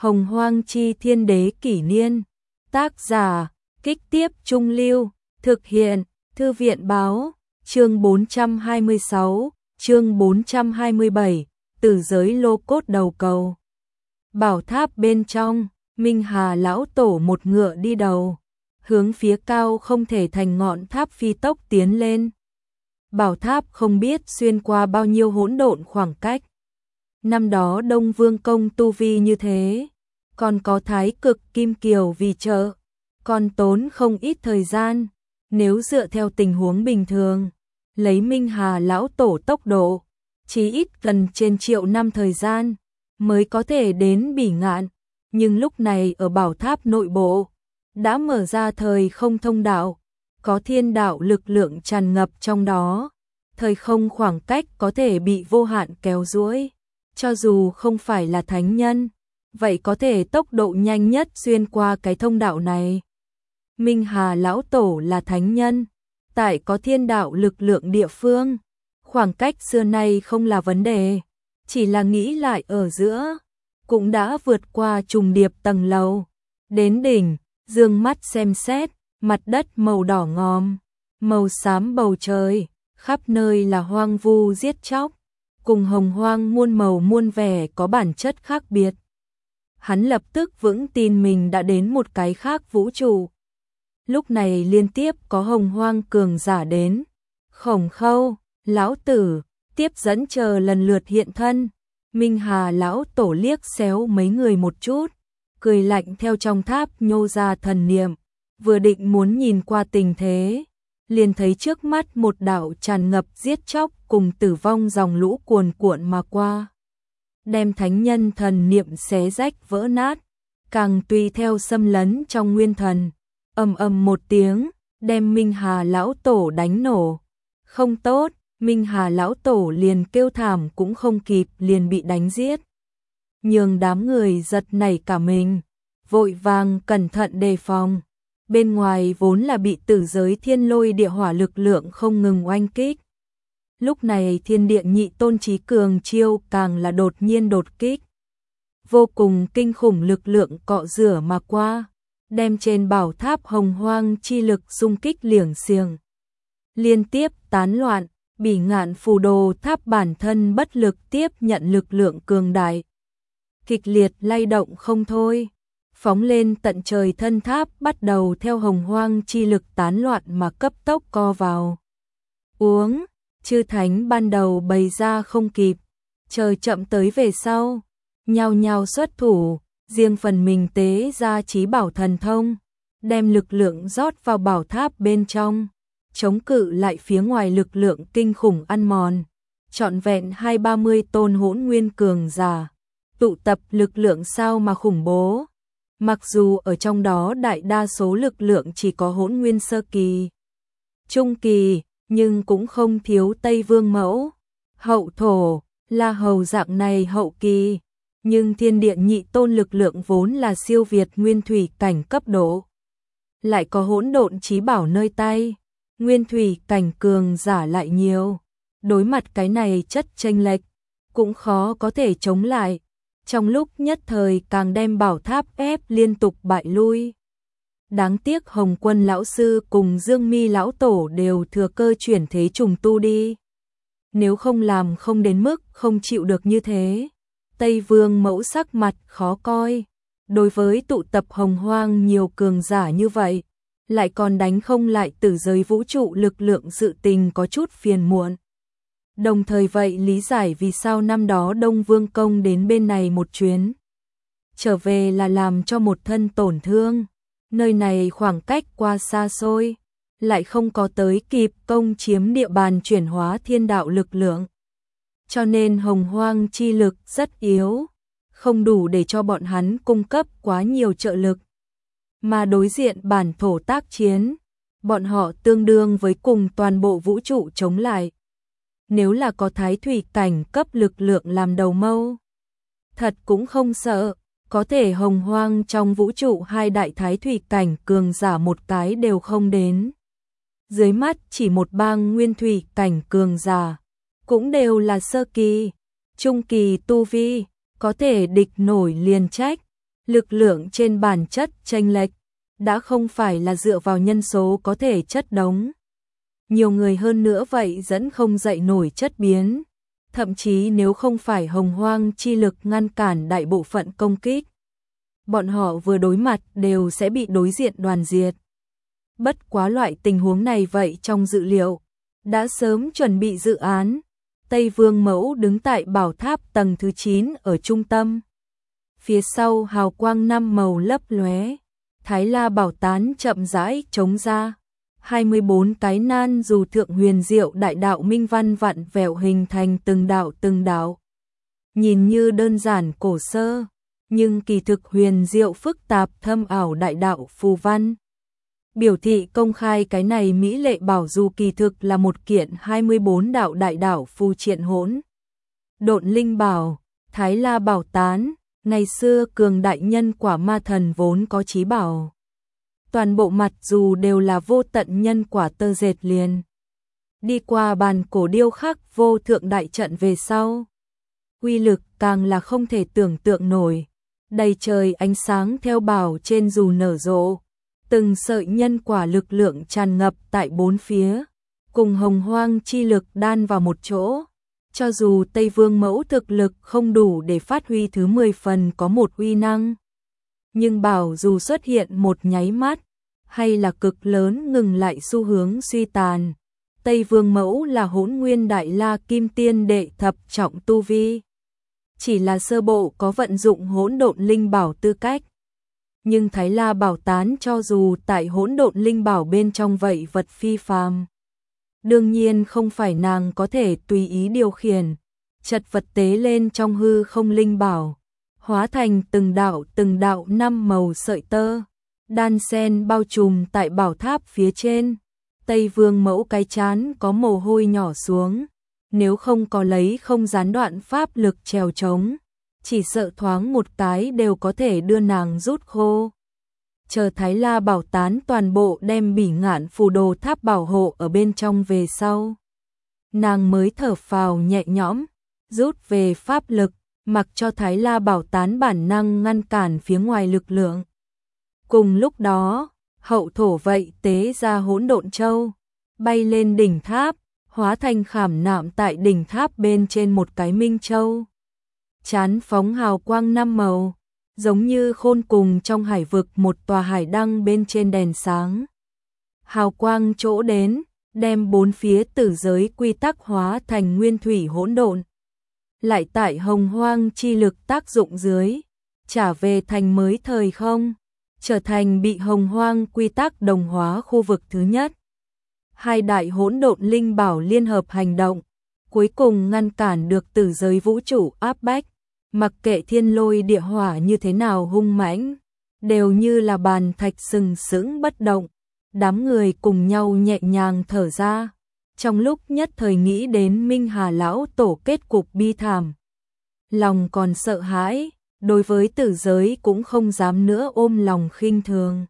Hồng Hoang Chi Thiên Đế Kỷ Niên. Tác giả, Kích Tiếp Trung Lưu. Thực hiện, Thư viện Báo. Chương 426, chương 427, Tử giới lô cốt đầu cầu. Bảo tháp bên trong, Minh Hà lão tổ một ngựa đi đầu, hướng phía cao không thể thành ngọn tháp phi tốc tiến lên. Bảo tháp không biết xuyên qua bao nhiêu hỗn độn khoảng cách. Năm đó Đông Vương công tu vi như thế, còn có Thái Cực Kim Kiều vì trợ, còn tốn không ít thời gian. Nếu dựa theo tình huống bình thường, lấy Minh Hà lão tổ tốc độ, chỉ ít gần trên triệu năm thời gian mới có thể đến Bỉ Ngạn, nhưng lúc này ở bảo tháp nội bộ đã mở ra thời không thông đạo, có thiên đạo lực lượng tràn ngập trong đó, thời không khoảng cách có thể bị vô hạn kéo duỗi, cho dù không phải là thánh nhân, vậy có thể tốc độ nhanh nhất xuyên qua cái thông đạo này. Minh Hà lão tổ là thánh nhân, tại có thiên đạo lực lượng địa phương, khoảng cách xưa nay không là vấn đề, chỉ là nghĩ lại ở giữa, cũng đã vượt qua trùng điệp tầng lầu, đến đỉnh, dương mắt xem xét, mặt đất màu đỏ ngòm, màu xám bầu trời, khắp nơi là hoang vu giết chóc, cùng hồng hoang muôn màu muôn vẻ có bản chất khác biệt. Hắn lập tức vững tin mình đã đến một cái khác vũ trụ. Lúc này liên tiếp có hồng hoang cường giả đến, Khổng Khâu, lão tử, tiếp dẫn chờ lần lượt hiện thân. Minh Hà lão tổ liếc xéo mấy người một chút, cười lạnh theo trong tháp nhô ra thần niệm, vừa định muốn nhìn qua tình thế, liền thấy trước mắt một đạo tràn ngập giết chóc cùng tử vong dòng lũ cuồn cuộn mà qua, đem thánh nhân thần niệm xé rách vỡ nát, càng tùy theo xâm lấn trong nguyên thần, ầm ầm một tiếng, đem Minh Hà lão tổ đánh nổ. Không tốt, Minh Hà lão tổ liền kêu thảm cũng không kịp liền bị đánh giết. Nhường đám người giật nảy cả mình, vội vàng cẩn thận đề phòng. Bên ngoài vốn là bị tử giới thiên lôi địa hỏa lực lượng không ngừng oanh kích. Lúc này thiên địa nhị tôn trí cường chiêu càng là đột nhiên đột kích. Vô cùng kinh khủng lực lượng cọ rửa mà qua, đem trên bảo tháp hồng hoang chi lực xung kích liểng xiềng. Liên tiếp tán loạn, Bỉ Ngạn phù đồ tháp bản thân bất lực tiếp nhận lực lượng cường đại. Kịch liệt lay động không thôi, phóng lên tận trời thân tháp bắt đầu theo hồng hoang chi lực tán loạn mà cấp tốc co vào. Uống, chư thánh ban đầu bày ra không kịp, trời chậm tới về sau, nhao nhao xuất thủ, riêng phần mình tế ra chí bảo thần thông, đem lực lượng rót vào bảo tháp bên trong, chống cự lại phía ngoài lực lượng kinh khủng ăn mòn. Trọn vẹn 20-30 tôn hỗn nguyên cường giả, tụ tập lực lượng sao mà khủng bố. Mặc dù ở trong đó đại đa số lực lượng chỉ có hỗn nguyên sơ kỳ, trung kỳ, nhưng cũng không thiếu Tây Vương Mẫu, Hậu Thổ, La Hầu dạng này hậu kỳ. Nhưng thiên địa nhị tôn lực lượng vốn là siêu việt nguyên thủy cảnh cấp độ. Lại có hỗn độn chí bảo nơi tay, nguyên thủy cảnh cường giả lại nhiều. Đối mặt cái này chất chênh lệch, cũng khó có thể chống lại. Trong lúc nhất thời càng đem bảo tháp ép liên tục bại lui. Đáng tiếc Hồng Quân lão sư cùng Dương Mi lão tổ đều thừa cơ chuyển thế trùng tu đi. Nếu không làm không đến mức không chịu được như thế. Tây Vương Mẫu sắc mặt khó coi, đối với tụ tập hồng hoang nhiều cường giả như vậy, lại còn đánh không lại tử giới vũ trụ lực lượng sự tình có chút phiền muộn. Đồng thời vậy lý giải vì sao năm đó Đông Vương công đến bên này một chuyến, trở về là làm cho một thân tổn thương, nơi này khoảng cách qua xa xôi, lại không có tới kịp công chiếm địa bàn chuyển hóa thiên đạo lực lượng. Cho nên hồng hoang chi lực rất yếu, không đủ để cho bọn hắn cung cấp quá nhiều trợ lực. Mà đối diện bản thổ tác chiến, bọn họ tương đương với cùng toàn bộ vũ trụ chống lại. Nếu là có thái thủy cảnh cấp lực lượng làm đầu mâu, thật cũng không sợ, có thể hồng hoang trong vũ trụ hai đại thái thủy cảnh cường giả một cái đều không đến. Dưới mắt chỉ một bang nguyên thủy cảnh cường giả, cũng đều là sơ kỳ, trung kỳ tu vi, có thể địch nổi liền trách. Lực lượng trên bản chất chênh lệch, đã không phải là dựa vào nhân số có thể chất đống. Nhiều người hơn nữa vậy dẫn không dậy nổi chất biến. Thậm chí nếu không phải hồng hoang chi lực ngăn cản đại bộ phận công kích, bọn họ vừa đối mặt đều sẽ bị đối diện đoàn diệt. Bất quá loại tình huống này vậy trong dự liệu, đã sớm chuẩn bị dự án. Tây Vương Mẫu đứng tại bảo tháp tầng thứ 9 ở trung tâm. Phía sau hào quang 5 màu lấp lóe, Thái La bảo tán chậm rãi chống ra. 24 cái nan dù thượng huyền diệu đại đạo minh văn vặn vẹo hình thành từng đạo. Nhìn như đơn giản cổ sơ, nhưng kỳ thực huyền diệu phức tạp thâm ảo đại đạo phù văn. Biểu thị công khai cái này mỹ lệ bảo dù kỳ thực là một kiện 24 đạo đại đạo phù triện hỗn độn linh bảo. Thái La bảo tán, ngày xưa cường đại nhân quả ma thần vốn có chí bảo. Toàn bộ mặt dù đều là vô tận nhân quả tơ dệt liền. Đi qua bàn cổ điêu khắc vô thượng đại trận về sau, uy lực càng là không thể tưởng tượng nổi. Đầy trời ánh sáng theo bảo trên dù nở rộ, từng sợi nhân quả lực lượng tràn ngập tại bốn phía, cùng hồng hoang chi lực đan vào một chỗ. Cho dù Tây Vương Mẫu thực lực không đủ để phát huy thứ 10 phần có một uy năng, nhưng bảo dù xuất hiện một nháy mắt, hay là cực lớn ngừng lại xu hướng suy tàn. Tây Vương Mẫu là Hỗn Nguyên Đại La Kim Tiên đệ thập trọng tu vi, chỉ là sơ bộ có vận dụng hỗn độn linh bảo tư cách. Nhưng Thái La bảo tán cho dù tại hỗn độn linh bảo bên trong vậy vật phi phàm, đương nhiên không phải nàng có thể tùy ý điều khiển. Chật vật tế lên trong hư không linh bảo, hóa thành từng đạo 5 màu sợi tơ, đan sen bao trùm tại bảo tháp phía trên. Tây Vương Mẫu cái chán có mồ hôi nhỏ xuống, nếu không có lấy không gián đoạn pháp lực trèo trống, chỉ sợ thoáng một cái đều có thể đưa nàng rút khô. Chờ Thái La bảo tán toàn bộ đem Bỉ Ngạn phù đồ tháp bảo hộ ở bên trong về sau, nàng mới thở phào nhẹ nhõm, rút về pháp lực, mặc cho Thái La bảo tán bản năng ngăn cản phía ngoài lực lượng. Cùng lúc đó, hậu thổ vậy tế ra hỗn độn châu, bay lên đỉnh tháp, hóa thành khảm nạm tại đỉnh tháp bên trên một cái minh châu. Chán phóng hào quang 5 màu, giống như khôn cùng trong hải vực một tòa hải đăng bên trên đèn sáng. Hào quang chỗ đến, đem bốn phía tử giới quy tắc hóa thành nguyên thủy hỗn độn. Lại tại hồng hoang chi lực tác dụng dưới, trả về thành mới thời không, trở thành bị hồng hoang quy tắc đồng hóa khu vực thứ nhất. Hai đại hỗn độn linh bảo liên hợp hành động, cuối cùng ngăn cản được tử giới vũ trụ áp bách. Mặc kệ thiên lôi địa hỏa như thế nào hung mãnh, đều như là bàn thạch sừng sững bất động. Đám người cùng nhau nhẹ nhàng thở ra, trong lúc nhất thời nghĩ đến Minh Hà lão tổ kết cục bi thảm. Lòng còn sợ hãi, đối với tử giới cũng không dám nữa ôm lòng khinh thường.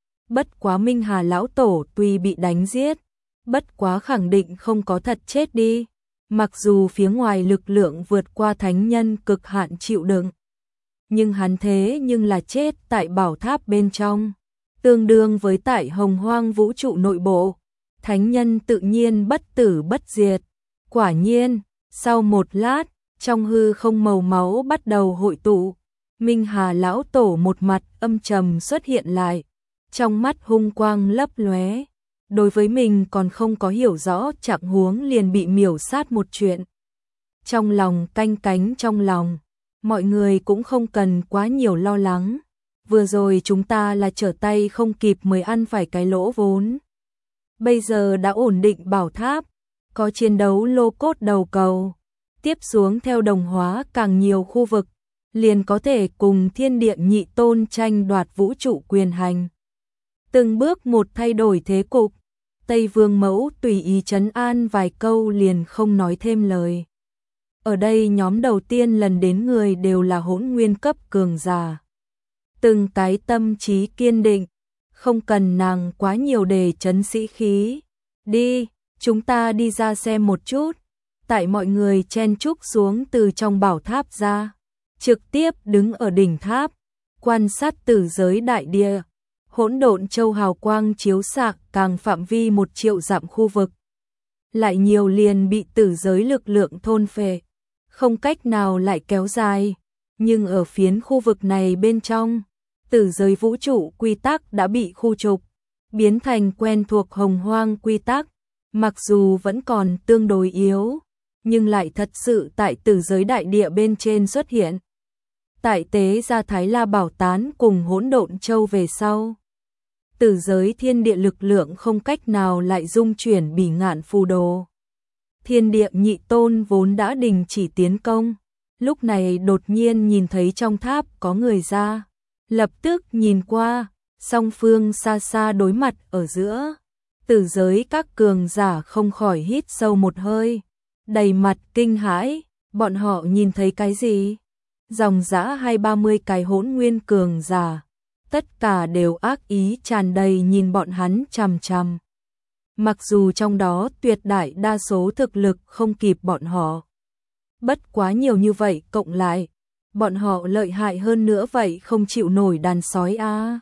Bất quá Minh Hà lão tổ tuy bị đánh giết, bất quá khẳng định không có thật chết đi. Mặc dù phía ngoài lực lượng vượt qua thánh nhân cực hạn chịu đựng, nhưng hắn thế nhưng là chết tại bảo tháp bên trong, tương đương với tại hồng hoang vũ trụ nội bộ. Thánh nhân tự nhiên bất tử bất diệt. Quả nhiên, sau một lát, trong hư không màu máu bắt đầu hội tụ. Minh Hà lão tổ một mặt âm trầm xuất hiện lại, trong mắt hung quang lấp lóe. Đối với mình còn không có hiểu rõ trạng huống liền bị miểu sát một chuyện. Trong lòng canh cánh trong lòng, mọi người cũng không cần quá nhiều lo lắng. Vừa rồi chúng ta là trở tay không kịp mới ăn phải cái lỗ vốn. Bây giờ đã ổn định bảo tháp, có chiến đấu lô cốt đầu cầu. Tiếp xuống theo đồng hóa càng nhiều khu vực, liền có thể cùng thiên địa nhị tôn tranh đoạt vũ trụ quyền hành. Từng bước một thay đổi thế cục. Tây Vương Mẫu tùy ý trấn an vài câu liền không nói thêm lời. Ở đây nhóm đầu tiên lần đến người đều là hỗn nguyên cấp cường giả. Từng cái tâm trí kiên định, không cần nàng quá nhiều để trấn sĩ khí. Đi, chúng ta đi ra xem một chút. Tại mọi người chen chúc xuống từ trong bảo tháp ra, trực tiếp đứng ở đỉnh tháp. Quan sát tử giới đại địa, hỗn độn châu hào quang chiếu xạ càng phạm vi 1 triệu dặm khu vực. Lại nhiều liền bị tử giới lực lượng thôn phệ, không cách nào lại kéo dài. Nhưng ở phiến khu vực này bên trong, tử giới vũ trụ quy tắc đã bị khu trục, biến thành quen thuộc hồng hoang quy tắc, mặc dù vẫn còn tương đối yếu, nhưng lại thật sự tại tử giới đại địa bên trên xuất hiện. Tại tế ra Thái La Bảo Tán cùng hỗn độn châu về sau, tử giới thiên địa lực lượng không cách nào lại dung chuyển bỉ ngạn phù đồ. Thiên địa nhị tôn vốn đã đình chỉ tiến công, lúc này đột nhiên nhìn thấy trong tháp có người ra, lập tức nhìn qua, song phương xa xa đối mặt ở giữa. Tử giới các cường giả không khỏi hít sâu một hơi, đầy mặt kinh hãi, bọn họ nhìn thấy cái gì? Dòng dã 20-30 cái hỗn nguyên cường giả, tất cả đều ác ý tràn đầy nhìn bọn hắn chằm chằm. Mặc dù trong đó tuyệt đại đa số thực lực không kịp bọn họ. Bất quá nhiều như vậy cộng lại, bọn họ lợi hại hơn nữa vậy không chịu nổi đàn sói a.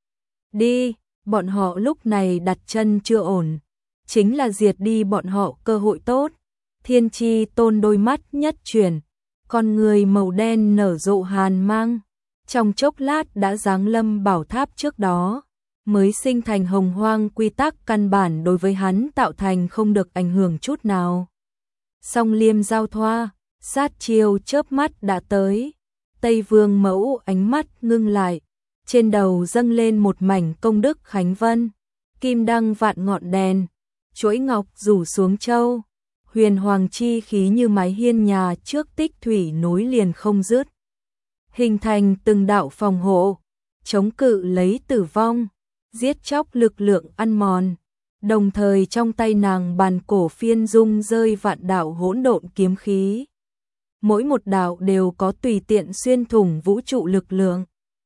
Đi, bọn họ lúc này đặt chân chưa ổn, chính là diệt đi bọn họ cơ hội tốt. Thiên Chi Tôn đôi mắt nhất chuyển, con người màu đen nở rộ hàn mang, trong chốc lát đã giáng lâm bảo tháp trước đó, mới sinh thành hồng hoang quy tắc căn bản đối với hắn tạo thành không được ảnh hưởng chút nào. Song liêm giao thoa, sát chiêu chớp mắt đã tới, Tây Vương Mẫu ánh mắt ngưng lại, trên đầu dâng lên một mảnh công đức khánh vân, kim đăng vạn ngọn đèn, chuỗi ngọc rủ xuống châu, huyền hoàng chi khí như mái hiên nhà trước tích thủy nối liền không dứt, hình thành từng đạo phòng hộ, chống cự lấy tử vong, giết chóc lực lượng ăn mòn. Đồng thời trong tay nàng bàn cổ phiên dung rơi vạn đạo hỗn độn kiếm khí. Mỗi một đạo đều có tùy tiện xuyên thủng vũ trụ lực lượng.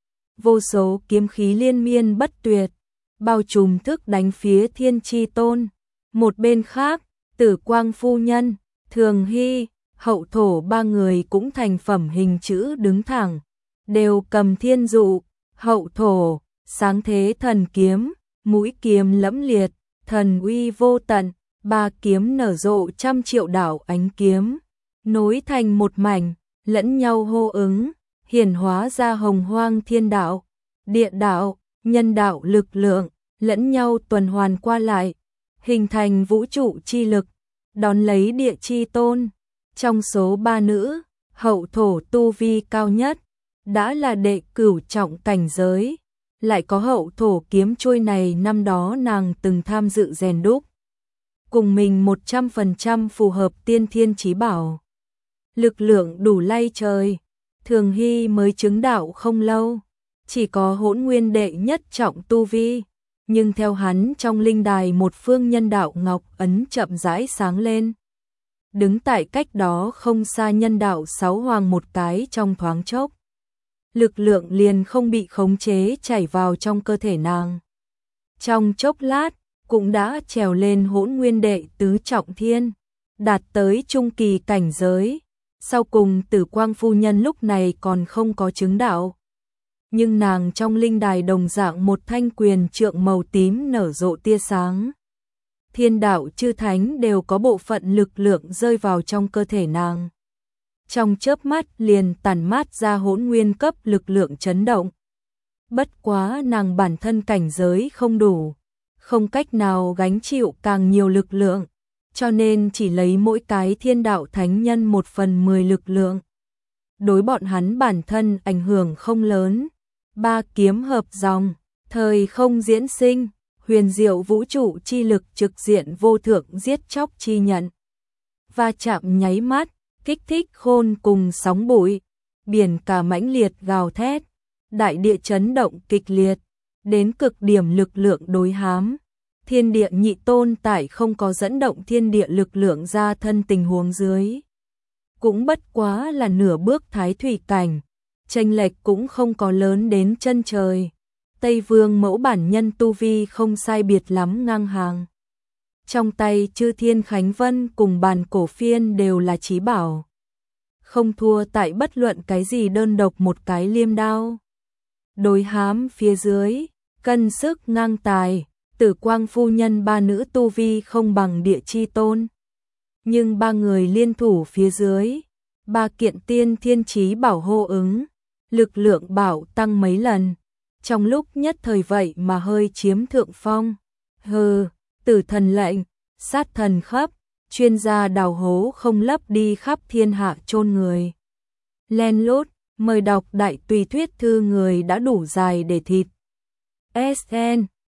Vô số kiếm khí liên miên bất tuyệt, bao trùm thức đánh phía Thiên Chi Tôn. Một bên khác, Tử Quang phu nhân, Thường Hy, Hậu Thổ ba người cũng thành phẩm hình chữ đứng thẳng, đều cầm thiên dụ. Hậu Thổ, sáng thế thần kiếm, mũi kiếm lẫm liệt, thần uy vô tận, ba kiếm nở rộ trăm triệu đạo ánh kiếm, nối thành một mảnh, lẫn nhau hô ứng, hiển hóa ra hồng hoang thiên đạo, địa đạo, nhân đạo lực lượng, lẫn nhau tuần hoàn qua lại, hình thành vũ trụ chi lực, đón lấy Địa Chi Tôn. Trong số ba nữ, Hậu Thổ tu vi cao nhất, đã là đệ cửu trọng cảnh giới. Lại có Hậu Thổ kiếm trôi này năm đó nàng từng tham dự rèn đúc. Cùng mình 100% phù hợp tiên thiên chí bảo. Lực lượng đủ lay trời. Thường Hy mới chứng đạo không lâu. Chỉ có hỗn nguyên đệ nhất trọng tu vi. Nhưng theo hắn trong linh đài một phương nhân đạo ngọc ấn chậm rãi sáng lên. Đứng tại cách đó không xa nhân đạo sáu hoàng một cái trong thoáng chốc. Lực lượng liền không bị khống chế chảy vào trong cơ thể nàng. Trong chốc lát, cũng đã trèo lên hỗn nguyên đệ tứ trọng thiên, đạt tới trung kỳ cảnh giới. Sau cùng Tử Quang phu nhân lúc này còn không có chứng đạo. Nhưng nàng trong linh đài đồng dạng một thanh quyền trượng màu tím nở rộ tia sáng. Thiên đạo chư thánh đều có bộ phận lực lượng rơi vào trong cơ thể nàng. Trong chớp mắt liền tản mát ra hỗn nguyên cấp lực lượng chấn động. Bất quá nàng bản thân cảnh giới không đủ, không cách nào gánh chịu càng nhiều lực lượng, cho nên chỉ lấy mỗi cái thiên đạo thánh nhân 1/10 lực lượng. Đối bọn hắn bản thân ảnh hưởng không lớn. Ba kiếm hợp dòng, thời không diễn sinh, huyền diệu vũ trụ chi lực trực diện vô thượng giết chóc chi nhận. Va chạm nháy mắt, kích thích khôn cùng sóng bụi, biển cả mãnh liệt gào thét, đại địa chấn động kịch liệt, đến cực điểm lực lượng đối hám. Thiên địa nhị tôn tại không có dẫn động thiên địa lực lượng ra thân tình huống dưới. Cũng bất quá là nửa bước thái thủy cảnh, chênh lệch cũng không có lớn đến chân trời. Tây Vương Mẫu bản nhân tu vi không sai biệt lắm ngang hàng. Trong tay Chư Thiên Khánh Vân cùng bàn cổ phiên đều là chí bảo. Không thua tại bất luận cái gì đơn độc một cái liêm đao. đối hám phía dưới, cân sức ngang tài, Tử Quang phu nhân ba nữ tu vi không bằng Địa Chi Tôn. Nhưng ba người liên thủ phía dưới, ba kiện tiên thiên chí bảo hô ứng, lực lượng bảo tăng mấy lần, trong lúc nhất thời vậy mà hơi chiếm thượng phong. Hừ, tử thần lệnh, sát thần khắp, chuyên gia đào hố không lấp đi khắp thiên hạ chôn người. Len lút, mời đọc đại tùy thuyết thư người đã đủ dài để thịt. SN